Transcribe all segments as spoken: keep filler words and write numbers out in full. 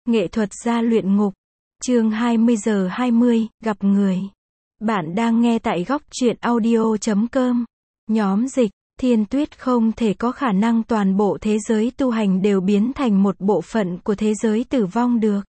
Nghệ thuật gia luyện ngục. Chương hai mươi giờ hai mươi, gặp người. Bạn đang nghe tại góc truyện audio chấm com. Nhóm dịch, Thiên Tuyết không thể có khả năng toàn bộ thế giới tu hành đều biến thành một bộ phận của thế giới tử vong được.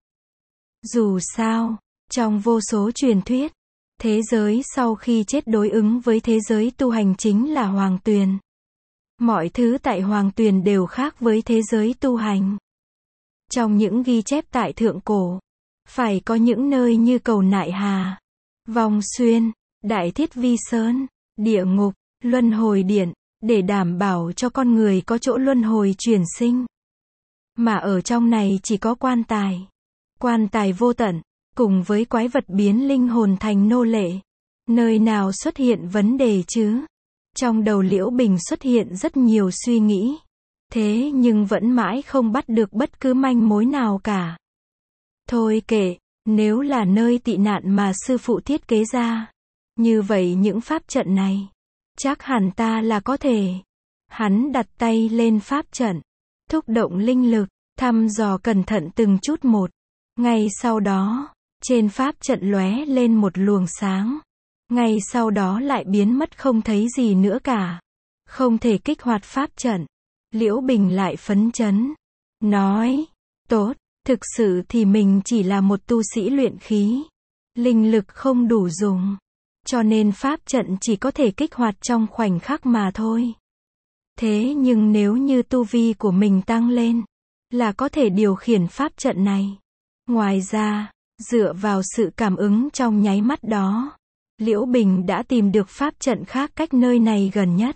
Dù sao, trong vô số truyền thuyết, thế giới sau khi chết đối ứng với thế giới tu hành chính là Hoàng Tuyền. Mọi thứ tại Hoàng Tuyền đều khác với thế giới tu hành. Trong những ghi chép tại thượng cổ, phải có những nơi như Cầu Nại Hà, Vong Xuyên, Đại Thiết Vi Sơn, Địa Ngục, Luân Hồi Điện, để đảm bảo cho con người có chỗ luân hồi chuyển sinh. Mà ở trong này chỉ có quan tài, quan tài vô tận, cùng với quái vật biến linh hồn thành nô lệ. Nơi nào xuất hiện vấn đề chứ? Trong đầu Liễu Bình xuất hiện rất nhiều suy nghĩ. Thế nhưng vẫn mãi không bắt được bất cứ manh mối nào cả. Thôi kệ, nếu là nơi tị nạn mà sư phụ thiết kế ra, như vậy những pháp trận này, chắc hẳn ta là có thể. Hắn đặt tay lên pháp trận, thúc động linh lực, thăm dò cẩn thận từng chút một. Ngay sau đó, trên pháp trận lóe lên một luồng sáng. Ngay sau đó lại biến mất không thấy gì nữa cả. Không thể kích hoạt pháp trận. Liễu Bình lại phấn chấn. Nói, tốt, thực sự thì mình chỉ là một tu sĩ luyện khí. Linh lực không đủ dùng. Cho nên pháp trận chỉ có thể kích hoạt trong khoảnh khắc mà thôi. Thế nhưng nếu như tu vi của mình tăng lên, là có thể điều khiển pháp trận này. Ngoài ra, dựa vào sự cảm ứng trong nháy mắt đó, Liễu Bình đã tìm được pháp trận khác cách nơi này gần nhất.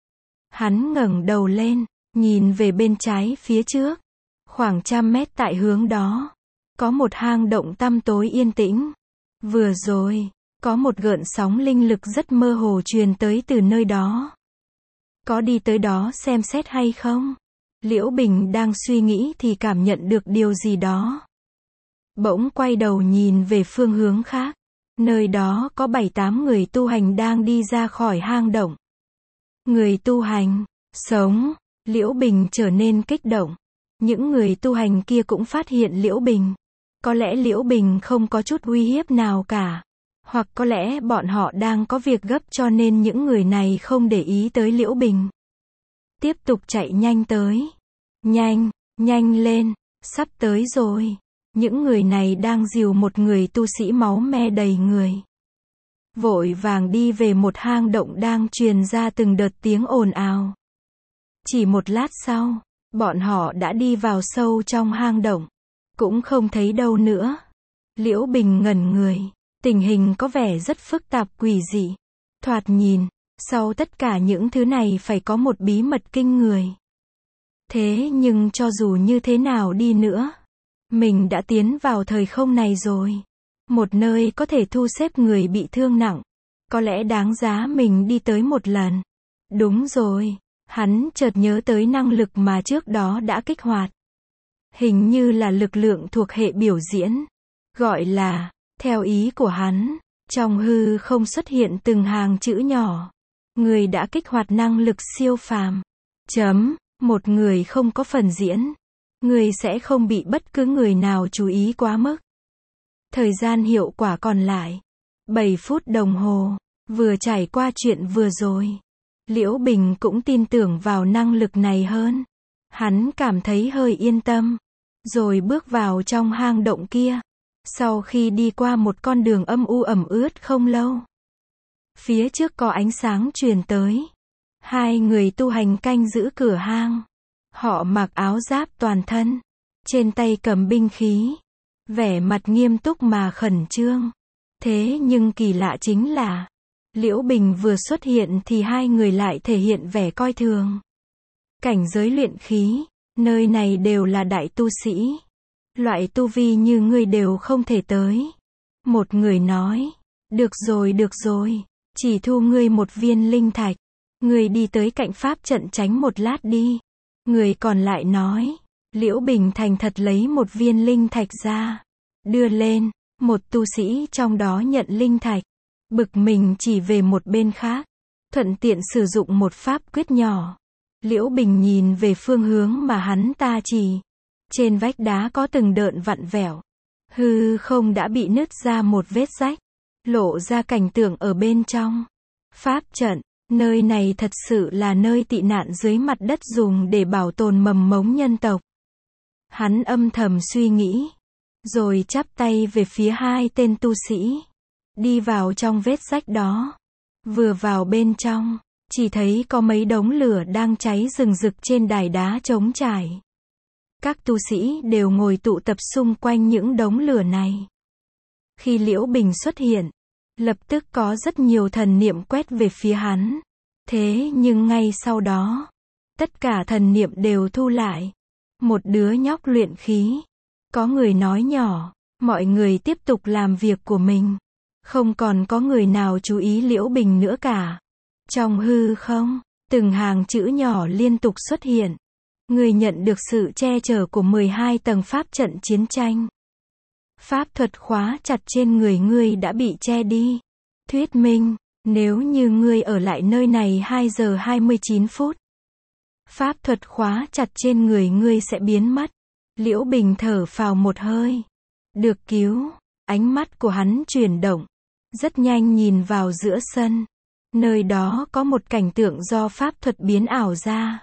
Hắn ngẩng đầu lên, nhìn về bên trái phía trước. Khoảng trăm mét tại hướng đó, có một hang động tăm tối yên tĩnh. Vừa rồi, có một gợn sóng linh lực rất mơ hồ truyền tới từ nơi đó. Có đi tới đó xem xét hay không? Liễu Bình đang suy nghĩ thì cảm nhận được điều gì đó. Bỗng quay đầu nhìn về phương hướng khác. Nơi đó có bảy tám người tu hành đang đi ra khỏi hang động. Người tu hành, sống. Liễu Bình trở nên kích động. Những người tu hành kia cũng phát hiện Liễu Bình. Có lẽ Liễu Bình không có chút uy hiếp nào cả. Hoặc có lẽ bọn họ đang có việc gấp cho nên những người này không để ý tới Liễu Bình. Tiếp tục chạy nhanh tới. Nhanh, nhanh lên, sắp tới rồi. Những người này đang dìu một người tu sĩ máu me đầy người. Vội vàng đi về một hang động đang truyền ra từng đợt tiếng ồn ào. Chỉ một lát sau, bọn họ đã đi vào sâu trong hang động. Cũng không thấy đâu nữa. Liễu Bình ngẩn người. Tình hình có vẻ rất phức tạp quỷ dị. Thoạt nhìn, sau tất cả những thứ này phải có một bí mật kinh người. Thế nhưng cho dù như thế nào đi nữa, mình đã tiến vào thời không này rồi. Một nơi có thể thu xếp người bị thương nặng. Có lẽ đáng giá mình đi tới một lần. Đúng rồi. Hắn chợt nhớ tới năng lực mà trước đó đã kích hoạt. Hình như là lực lượng thuộc hệ biểu diễn. Gọi là, theo ý của hắn, trong hư không xuất hiện từng hàng chữ nhỏ. Người đã kích hoạt năng lực siêu phàm. Chấm, một người không có phần diễn. Người sẽ không bị bất cứ người nào chú ý quá mức. Thời gian hiệu quả còn lại. bảy phút đồng hồ. Vừa trải qua chuyện vừa rồi. Liễu Bình cũng tin tưởng vào năng lực này hơn. Hắn cảm thấy hơi yên tâm. Rồi bước vào trong hang động kia. Sau khi đi qua một con đường âm u ẩm ướt không lâu. Phía trước có ánh sáng truyền tới. Hai người tu hành canh giữ cửa hang. Họ mặc áo giáp toàn thân. Trên tay cầm binh khí. Vẻ mặt nghiêm túc mà khẩn trương. Thế nhưng kỳ lạ chính là Liễu Bình vừa xuất hiện thì hai người lại thể hiện vẻ coi thường. Cảnh giới luyện khí, nơi này đều là đại tu sĩ. Loại tu vi như ngươi đều không thể tới. Một người nói, được rồi được rồi, chỉ thu ngươi một viên linh thạch. Ngươi đi tới cạnh pháp trận tránh một lát đi. Người còn lại nói, Liễu Bình thành thật lấy một viên linh thạch ra. Đưa lên, một tu sĩ trong đó nhận linh thạch. Bực mình chỉ về một bên khác. Thuận tiện sử dụng một pháp quyết nhỏ. Liễu Bình nhìn về phương hướng mà hắn ta chỉ. Trên vách đá có từng đợn vặn vẹo. Hư không đã bị nứt ra một vết rách, lộ ra cảnh tượng ở bên trong. Pháp trận, nơi này thật sự là nơi tị nạn dưới mặt đất dùng để bảo tồn mầm mống nhân tộc. Hắn âm thầm suy nghĩ, rồi chắp tay về phía hai tên tu sĩ, đi vào trong vết rách đó. Vừa vào bên trong, chỉ thấy có mấy đống lửa đang cháy rừng rực trên đài đá trống trải. Các tu sĩ đều ngồi tụ tập xung quanh những đống lửa này. Khi Liễu Bình xuất hiện, lập tức có rất nhiều thần niệm quét về phía hắn. Thế nhưng ngay sau đó, tất cả thần niệm đều thu lại. Một đứa nhóc luyện khí. Có người nói nhỏ, mọi người tiếp tục làm việc của mình. Không còn có người nào chú ý Liễu Bình nữa cả. Trong hư không, từng hàng chữ nhỏ liên tục xuất hiện. Người nhận được sự che chở của mười hai tầng pháp trận chiến tranh. Pháp thuật khóa chặt trên người ngươi đã bị che đi. Thuyết minh, nếu như ngươi ở lại nơi này hai giờ hai mươi chín phút, pháp thuật khóa chặt trên người ngươi sẽ biến mất. Liễu Bình thở phào một hơi. Được cứu, ánh mắt của hắn chuyển động. Rất nhanh nhìn vào giữa sân. Nơi đó có một cảnh tượng do pháp thuật biến ảo ra.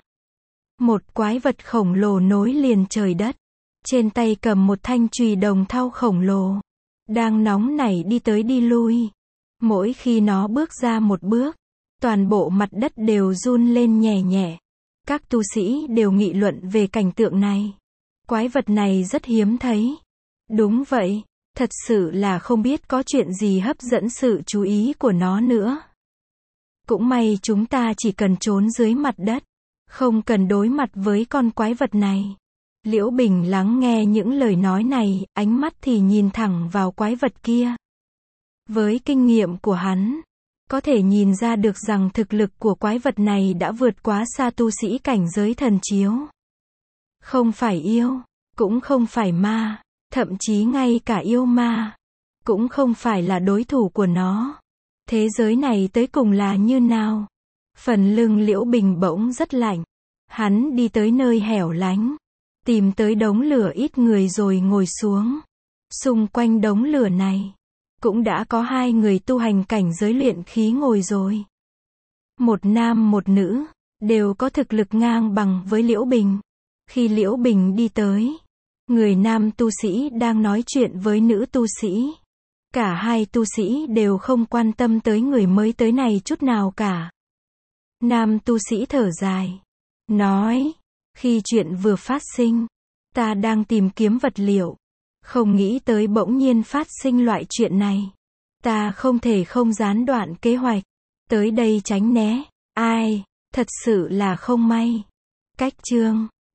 Một quái vật khổng lồ nối liền trời đất. Trên tay cầm một thanh chùy đồng thau khổng lồ. Đang nóng nảy đi tới đi lui. Mỗi khi nó bước ra một bước, toàn bộ mặt đất đều run lên nhẹ nhẹ. Các tu sĩ đều nghị luận về cảnh tượng này. Quái vật này rất hiếm thấy. Đúng vậy, thật sự là không biết có chuyện gì hấp dẫn sự chú ý của nó nữa. Cũng may chúng ta chỉ cần trốn dưới mặt đất, không cần đối mặt với con quái vật này. Liễu Bình lắng nghe những lời nói này, ánh mắt thì nhìn thẳng vào quái vật kia. Với kinh nghiệm của hắn, có thể nhìn ra được rằng thực lực của quái vật này đã vượt quá xa tu sĩ cảnh giới thần chiếu. Không phải yêu, cũng không phải ma, thậm chí ngay cả yêu ma, cũng không phải là đối thủ của nó. Thế giới này tới cùng là như nào? Phần lưng Liễu Bình bỗng rất lạnh. Hắn đi tới nơi hẻo lánh, tìm tới đống lửa ít người rồi ngồi xuống. Xung quanh đống lửa này, cũng đã có hai người tu hành cảnh giới luyện khí ngồi rồi. Một nam một nữ, đều có thực lực ngang bằng với Liễu Bình. Khi Liễu Bình đi tới, người nam tu sĩ đang nói chuyện với nữ tu sĩ. Cả hai tu sĩ đều không quan tâm tới người mới tới này chút nào cả. Nam tu sĩ thở dài, nói, khi chuyện vừa phát sinh, ta đang tìm kiếm vật liệu. Không nghĩ tới bỗng nhiên phát sinh loại chuyện này. Ta không thể không gián đoạn kế hoạch. Tới đây tránh né. Ai, thật sự là không may. Cách chương